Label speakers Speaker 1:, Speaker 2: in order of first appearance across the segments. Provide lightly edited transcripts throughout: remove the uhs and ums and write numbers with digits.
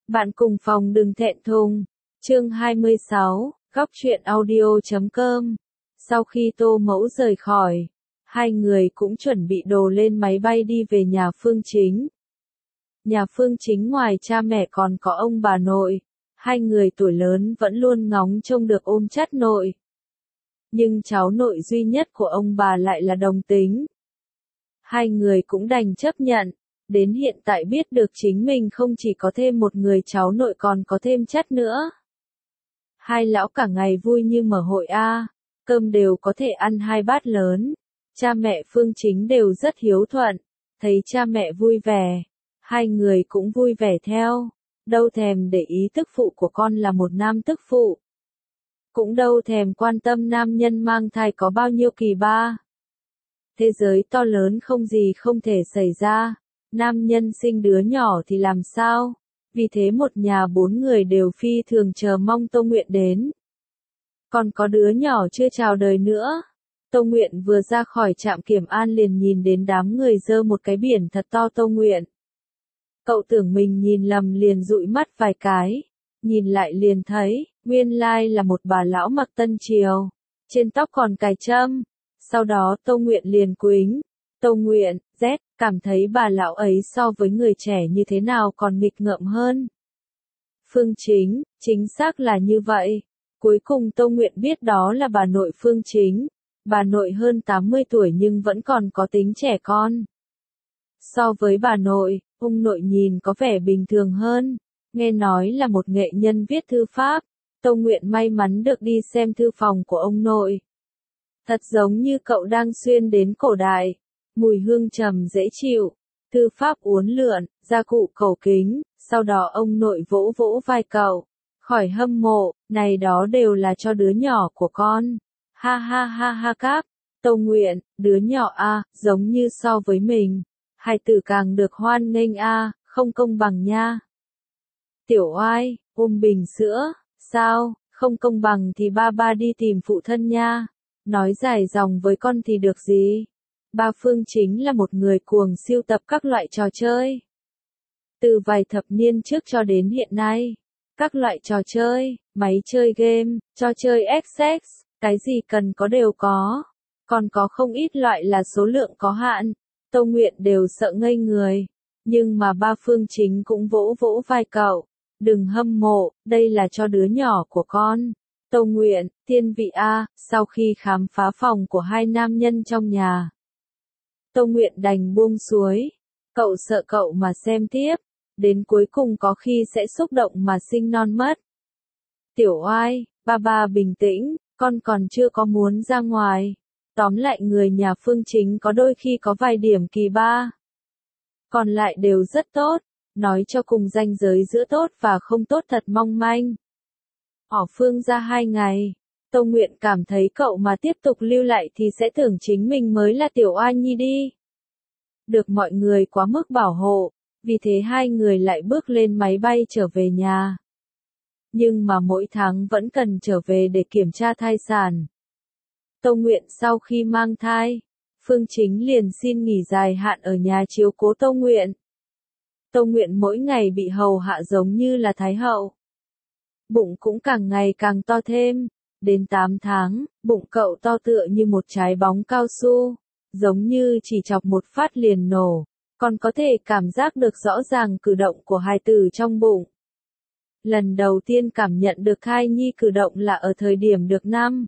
Speaker 1: Bạn cùng phòng đừng thẹn thùng. Chương 26, Góc truyện audio.com. Sau khi Tô Mẫu rời khỏi, hai người cũng chuẩn bị đồ lên máy bay đi về nhà Phương Chính. Nhà Phương Chính ngoài cha mẹ còn có ông bà nội, hai người tuổi lớn vẫn luôn ngóng trông được ôm chắt nội. Nhưng cháu nội duy nhất của ông bà lại là đồng tính. Hai người cũng đành chấp nhận, đến hiện tại biết được chính mình không chỉ có thêm một người cháu nội còn có thêm chắt nữa. Hai lão cả ngày vui như mở hội cơm đều có thể ăn 2 bát lớn. Cha mẹ Phương Chính đều rất hiếu thuận, thấy cha mẹ vui vẻ, hai người cũng vui vẻ theo, đâu thèm để ý tức phụ của con là một nam tức phụ. Cũng đâu thèm quan tâm nam nhân mang thai có bao nhiêu kỳ ba. Thế giới to lớn không gì không thể xảy ra, nam nhân sinh đứa nhỏ thì làm sao? Vì thế một nhà 4 người đều phi thường chờ mong Tô Nguyện đến. Còn có đứa nhỏ chưa chào đời nữa. Tô Nguyện vừa ra khỏi trạm kiểm an liền nhìn đến đám người giơ một cái biển thật to Tô Nguyện. Cậu tưởng mình nhìn lầm liền dụi mắt vài cái, nhìn lại liền thấy, nguyên lai là một bà lão mặc tân triều, trên tóc còn cài trâm. Sau đó Tô Nguyện liền quính, Tô Nguyện, cảm thấy bà lão ấy so với người trẻ như thế nào còn nghịch ngợm hơn. Phương Chính, chính xác là như vậy. Cuối cùng Tô Nguyện biết đó là bà nội Phương Chính. Bà nội hơn 80 tuổi nhưng vẫn còn có tính trẻ con. So với bà nội, ông nội nhìn có vẻ bình thường hơn. Nghe nói là một nghệ nhân viết thư pháp. Tô Nguyện may mắn được đi xem thư phòng của ông nội. Thật giống như cậu đang xuyên đến cổ đại. Mùi hương trầm dễ chịu. Thư pháp uốn lượn, gia cụ cầu kính. Sau đó ông nội vỗ vỗ vai cậu. Khỏi hâm mộ, này đó đều là cho đứa nhỏ của con. Ha ha ha ha các. Tô Nguyện, đứa nhỏ giống như so với mình. Hài tử càng được hoan nghênh không công bằng nha. Tiểu Oai, ôm bình sữa, sao, không công bằng thì ba đi tìm phụ thân nha. Nói dài dòng với con thì được gì. Ba Phương Chính là một người cuồng sưu tập các loại trò chơi. Từ vài thập niên trước cho đến hiện nay, các loại trò chơi, máy chơi game, trò chơi XX, cái gì cần có đều có. Còn có không ít loại là số lượng có hạn. Tô Nguyện đều sợ ngây người. Nhưng mà ba Phương Chính cũng vỗ vỗ vai cậu. Đừng hâm mộ, đây là cho đứa nhỏ của con. Tô Nguyện, thiên vị sau khi khám phá phòng của hai nam nhân trong nhà. Tô Nguyện đành buông xuôi. Cậu sợ cậu mà xem tiếp. Đến cuối cùng có khi sẽ xúc động mà sinh non mất. Tiểu Oai, ba bình tĩnh, con còn chưa có muốn ra ngoài. Tóm lại người nhà Phương Chính có đôi khi có vài điểm kỳ ba. Còn lại đều rất tốt, nói cho cùng ranh giới giữa tốt và không tốt thật mong manh. Ở Phương ra 2 ngày, Tô Nguyện cảm thấy cậu mà tiếp tục lưu lại thì sẽ tưởng chính mình mới là Tiểu Oai Nhi đi. Được mọi người quá mức bảo hộ, vì thế hai người lại bước lên máy bay trở về nhà. Nhưng mà mỗi tháng vẫn cần trở về để kiểm tra thai sản. Tô Nguyện sau khi mang thai, Phương Chính liền xin nghỉ dài hạn ở nhà chiếu cố Tô Nguyện. Tô Nguyện mỗi ngày bị hầu hạ giống như là thái hậu. Bụng cũng càng ngày càng to thêm. Đến 8 tháng, bụng cậu to tựa như một trái bóng cao su, giống như chỉ chọc một phát liền nổ, còn có thể cảm giác được rõ ràng cử động của hài tử trong bụng. Lần đầu tiên cảm nhận được thai nhi cử động là ở thời điểm được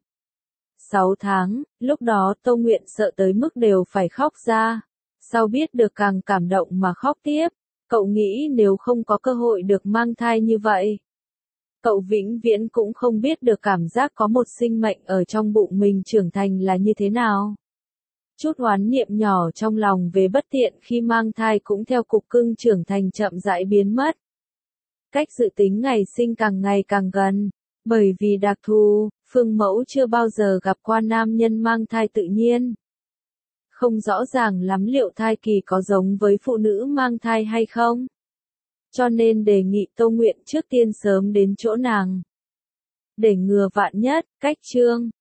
Speaker 1: 6 tháng, lúc đó Tô Nguyện sợ tới mức đều phải khóc ra. Sau biết được càng cảm động mà khóc tiếp, cậu nghĩ nếu không có cơ hội được mang thai như vậy, cậu vĩnh viễn cũng không biết được cảm giác có một sinh mệnh ở trong bụng mình trưởng thành là như thế nào. Chút oán niệm nhỏ trong lòng về bất tiện khi mang thai cũng theo cục cưng trưởng thành chậm rãi biến mất. Cách dự tính ngày sinh càng ngày càng gần, bởi vì đặc thù, Phương Mẫu chưa bao giờ gặp qua nam nhân mang thai tự nhiên. Không rõ ràng lắm liệu thai kỳ có giống với phụ nữ mang thai hay không. Cho nên đề nghị Tô Nguyện trước tiên sớm đến chỗ nàng. Để ngừa vạn nhất, cách chương